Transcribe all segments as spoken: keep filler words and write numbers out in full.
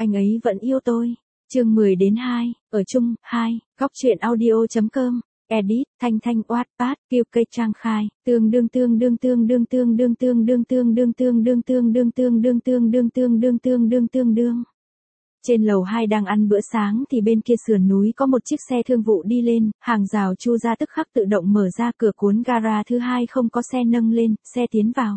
anh ấy vẫn yêu tôi. Chương mười đến hai, ở chung, hai, góc truyện audio.com, edit, Thanh Thanh Wattpad, Kiều Cây Trang Khai, tương đương tương đương tương đương tương đương tương đương tương đương tương đương tương đương tương đương tương đương tương đương tương đương tương đương. Trên lầu hai đang ăn bữa sáng thì bên kia sườn núi có một chiếc xe thương vụ đi lên, hàng rào chu ra tức khắc tự động mở ra, cửa cuốn gara thứ hai không có xe nâng lên, xe tiến vào.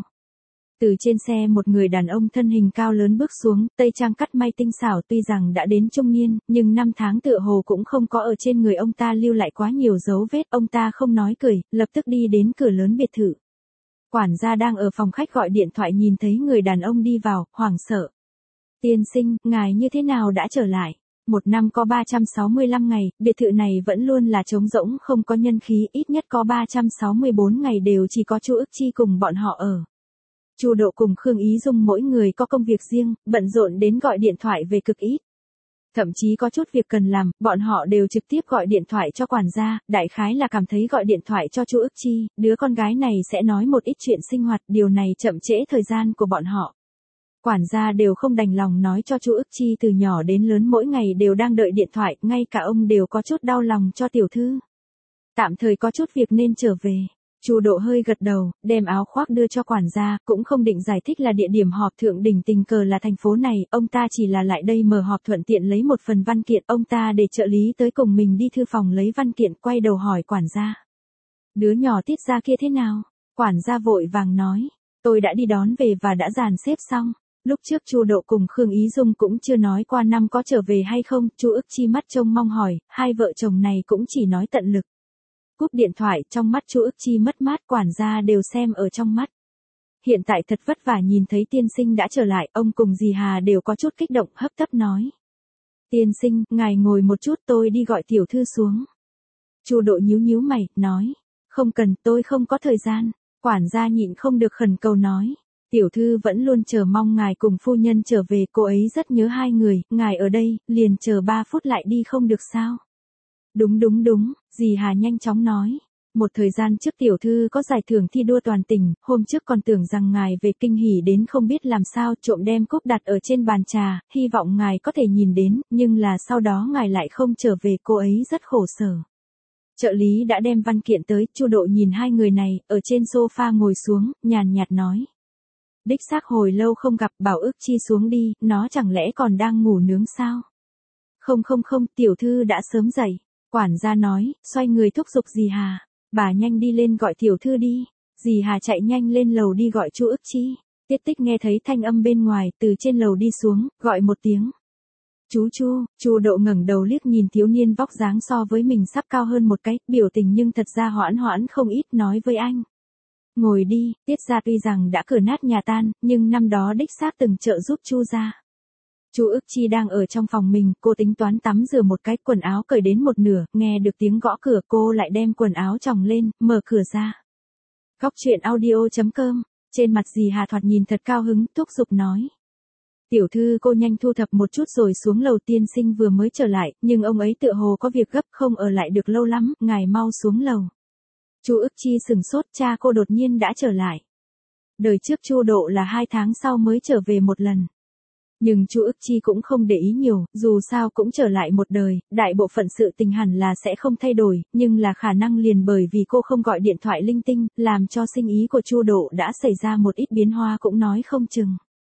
Từ trên xe một người đàn ông thân hình cao lớn bước xuống, tây trang cắt may tinh xảo, tuy rằng đã đến trung niên, nhưng năm tháng tựa hồ cũng không có ở trên người ông ta lưu lại quá nhiều dấu vết. Ông ta không nói cười, lập tức đi đến cửa lớn biệt thự. Quản gia đang ở phòng khách gọi điện thoại nhìn thấy người đàn ông đi vào, hoảng sợ. Tiên sinh, ngài như thế nào đã trở lại? Một năm có ba trăm sáu mươi lăm ngày, biệt thự này vẫn luôn là trống rỗng không có nhân khí, ít nhất có ba trăm sáu mươi bốn ngày đều chỉ có Chu Ức Chi cùng bọn họ ở. Chu Độ cùng Khương Ý Dung mỗi người có công việc riêng, bận rộn đến gọi điện thoại về cực ít. Thậm chí có chút việc cần làm, bọn họ đều trực tiếp gọi điện thoại cho quản gia, đại khái là cảm thấy gọi điện thoại cho Chu Ức Chi, đứa con gái này sẽ nói một ít chuyện sinh hoạt, điều này chậm trễ thời gian của bọn họ. Quản gia đều không đành lòng nói cho Chu Ức Chi từ nhỏ đến lớn mỗi ngày đều đang đợi điện thoại, ngay cả ông đều có chút đau lòng cho tiểu thư. Tạm thời có chút việc nên trở về. Chu Độ hơi gật đầu, đem áo khoác đưa cho quản gia, cũng không định giải thích là địa điểm họp thượng đỉnh tình cờ là thành phố này, ông ta chỉ là lại đây mở họp thuận tiện lấy một phần văn kiện, ông ta để trợ lý tới cùng mình đi thư phòng lấy văn kiện, quay đầu hỏi quản gia. Đứa nhỏ Tiết gia kia thế nào? Quản gia vội vàng nói, tôi đã đi đón về và đã dàn xếp xong. Lúc trước Chu Độ cùng Khương Ý Dung cũng chưa nói qua năm có trở về hay không, Chu Ức Chi mắt trông mong hỏi, hai vợ chồng này cũng chỉ nói tận lực. Cúp điện thoại, trong mắt Chu Ức Chi mất mát, quản gia đều xem ở trong mắt. Hiện tại thật vất vả nhìn thấy tiên sinh đã trở lại, ông cùng dì Hà đều có chút kích động, hấp tấp nói. Tiên sinh, ngài ngồi một chút, tôi đi gọi tiểu thư xuống. Chu Độ nhíu nhíu mày, nói, không cần, tôi không có thời gian. Quản gia nhịn không được khẩn cầu nói. Tiểu thư vẫn luôn chờ mong ngài cùng phu nhân trở về, cô ấy rất nhớ hai người, ngài ở đây, liền chờ ba phút lại đi không được sao? Đúng đúng đúng, dì Hà nhanh chóng nói. Một thời gian trước tiểu thư có giải thưởng thi đua toàn tỉnh, hôm trước còn tưởng rằng ngài về kinh hỉ đến không biết làm sao, trộm đem cúp đặt ở trên bàn trà, hy vọng ngài có thể nhìn đến, nhưng là sau đó ngài lại không trở về, cô ấy rất khổ sở. Trợ lý đã đem văn kiện tới, Chu Độ nhìn hai người này, ở trên sofa ngồi xuống, nhàn nhạt nói. Đích xác hồi lâu không gặp, bảo Ức Chi xuống đi, nó chẳng lẽ còn đang ngủ nướng sao? Không không không, tiểu thư đã sớm dậy. Quản gia nói, xoay người thúc giục dì Hà. Bà nhanh đi lên gọi tiểu thư đi. Dì Hà chạy nhanh lên lầu đi gọi Chu Ức Chi. Tiết Tích nghe thấy thanh âm bên ngoài, từ trên lầu đi xuống, gọi một tiếng. Chú Chu, Chu Độ ngẩng đầu liếc nhìn thiếu niên vóc dáng so với mình sắp cao hơn một cái, biểu tình nhưng thật ra hoãn hoãn không ít, nói với anh. Ngồi đi, Tiết gia tuy rằng đã cửa nát nhà tan, nhưng năm đó đích xác từng trợ giúp Chu gia. Chu Ức Chi đang ở trong phòng mình, cô tính toán tắm rửa một cái, quần áo cởi đến một nửa, nghe được tiếng gõ cửa, cô lại đem quần áo chồng lên, mở cửa ra. Góc truyện audio.com, trên mặt dì Hà thoạt nhìn thật cao hứng, thúc giục nói. Tiểu thư cô nhanh thu thập một chút rồi xuống lầu, tiên sinh vừa mới trở lại, nhưng ông ấy tựa hồ có việc gấp không ở lại được lâu lắm, ngài mau xuống lầu. Chu Ức Chi sừng sốt, cha cô đột nhiên đã trở lại. Đời trước Chu Độ là hai tháng sau mới trở về một lần. Nhưng Chu Ức Chi cũng không để ý nhiều, dù sao cũng trở lại một đời, đại bộ phận sự tình hẳn là sẽ không thay đổi, nhưng là khả năng liền bởi vì cô không gọi điện thoại linh tinh, làm cho sinh ý của Chu Độ đã xảy ra một ít biến hóa cũng nói không chừng.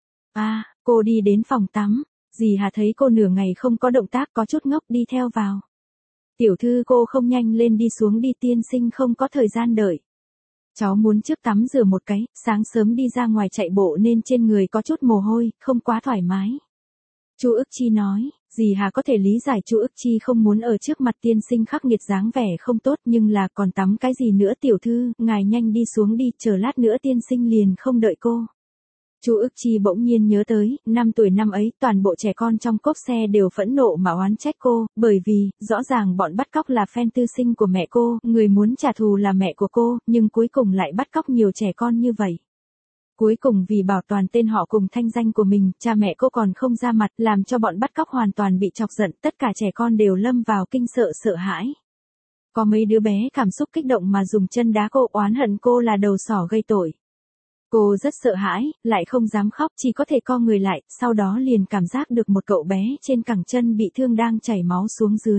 À, cô đi đến phòng tắm, dì Hà thấy cô nửa ngày không có động tác có chút ngốc đi theo vào. Tiểu thư cô không nhanh lên đi xuống đi, tiên sinh không có thời gian đợi. Cháu muốn trước tắm rửa một cái, sáng sớm đi ra ngoài chạy bộ nên trên người có chút mồ hôi, không quá thoải mái. Chu Ức Chi nói, dì Hà có thể lý giải Chu Ức Chi không muốn ở trước mặt tiên sinh khắc nghiệt dáng vẻ không tốt, nhưng là còn tắm cái gì nữa tiểu thư, ngài nhanh đi xuống đi, chờ lát nữa tiên sinh liền không đợi cô. Chu Ức Chi bỗng nhiên nhớ tới, năm tuổi năm ấy, toàn bộ trẻ con trong cốp xe đều phẫn nộ mà oán trách cô, bởi vì, rõ ràng bọn bắt cóc là fan tư sinh của mẹ cô, người muốn trả thù là mẹ của cô, nhưng cuối cùng lại bắt cóc nhiều trẻ con như vậy. Cuối cùng vì bảo toàn tên họ cùng thanh danh của mình, cha mẹ cô còn không ra mặt, làm cho bọn bắt cóc hoàn toàn bị chọc giận, tất cả trẻ con đều lâm vào kinh sợ sợ hãi. Có mấy đứa bé cảm xúc kích động mà dùng chân đá cô, oán hận cô là đầu sỏ gây tội. Cô rất sợ hãi, lại không dám khóc, chỉ có thể co người lại, sau đó liền cảm giác được một cậu bé trên cẳng chân bị thương đang chảy máu xuống dưới.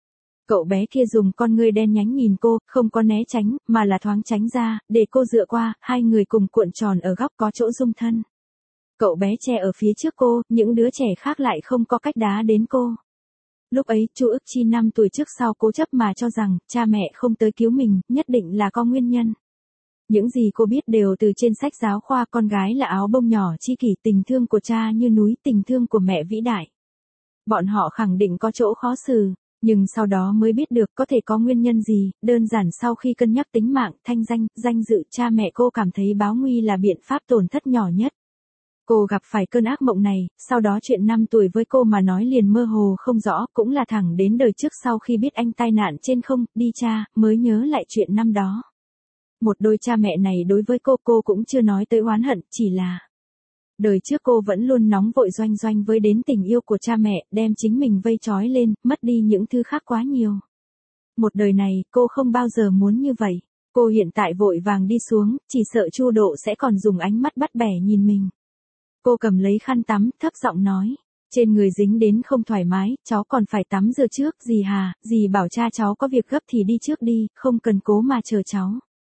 Cậu bé kia dùng con ngươi đen nhánh nhìn cô, không có né tránh, mà là thoáng tránh ra, để cô dựa qua, hai người cùng cuộn tròn ở góc có chỗ dung thân. Cậu bé che ở phía trước cô, những đứa trẻ khác lại không có cách đá đến cô. Lúc ấy, Chu Ức Chi năm tuổi trước sau cố chấp mà cho rằng, cha mẹ không tới cứu mình, nhất định là có nguyên nhân. Những gì cô biết đều từ trên sách giáo khoa, con gái là áo bông nhỏ chi kỷ, tình thương của cha như núi, tình thương của mẹ vĩ đại. Bọn họ khẳng định có chỗ khó xử, nhưng sau đó mới biết được có thể có nguyên nhân gì, đơn giản sau khi cân nhắc tính mạng, thanh danh, danh dự cha mẹ cô cảm thấy báo nguy là biện pháp tổn thất nhỏ nhất. Cô gặp phải cơn ác mộng này, sau đó chuyện năm tuổi với cô mà nói liền mơ hồ không rõ, cũng là thẳng đến đời trước sau khi biết anh tai nạn trên không, đi cha, mới nhớ lại chuyện năm đó. Một đôi cha mẹ này đối với cô, cô cũng chưa nói tới oán hận, chỉ là đời trước cô vẫn luôn nóng vội doanh doanh với đến tình yêu của cha mẹ, đem chính mình vây trói lên, mất đi những thứ khác quá nhiều. Một đời này, cô không bao giờ muốn như vậy. Cô hiện tại vội vàng đi xuống, chỉ sợ Chu Độ sẽ còn dùng ánh mắt bắt bẻ nhìn mình. Cô cầm lấy khăn tắm, thấp giọng nói. Trên người dính đến không thoải mái, cháu còn phải tắm rửa trước, dì Hà, dì bảo cha cháu có việc gấp thì đi trước đi, không cần cố mà chờ cháu.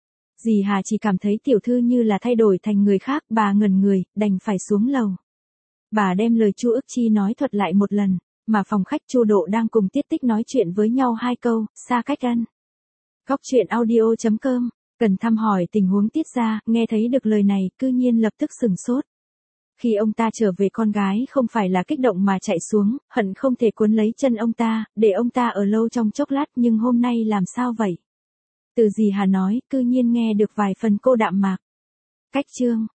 Dì Hà chỉ cảm thấy tiểu thư như là thay đổi thành người khác, bà ngẩn người, đành phải xuống lầu. Bà đem lời Chu Ức Chi nói thuật lại một lần, mà phòng khách Chu Độ đang cùng Tiết Tích nói chuyện với nhau hai câu, xa cách ân. Góc truyện audio chấm com, cần thăm hỏi tình huống Tiết gia, nghe thấy được lời này, cư nhiên lập tức sửng sốt. Khi ông ta trở về con gái không phải là kích động mà chạy xuống, hận không thể cuốn lấy chân ông ta, để ông ta ở lâu trong chốc lát, nhưng hôm nay làm sao vậy? Từ dì Hà nói, cư nhiên nghe được vài phần cô đạm mạc. Cách chương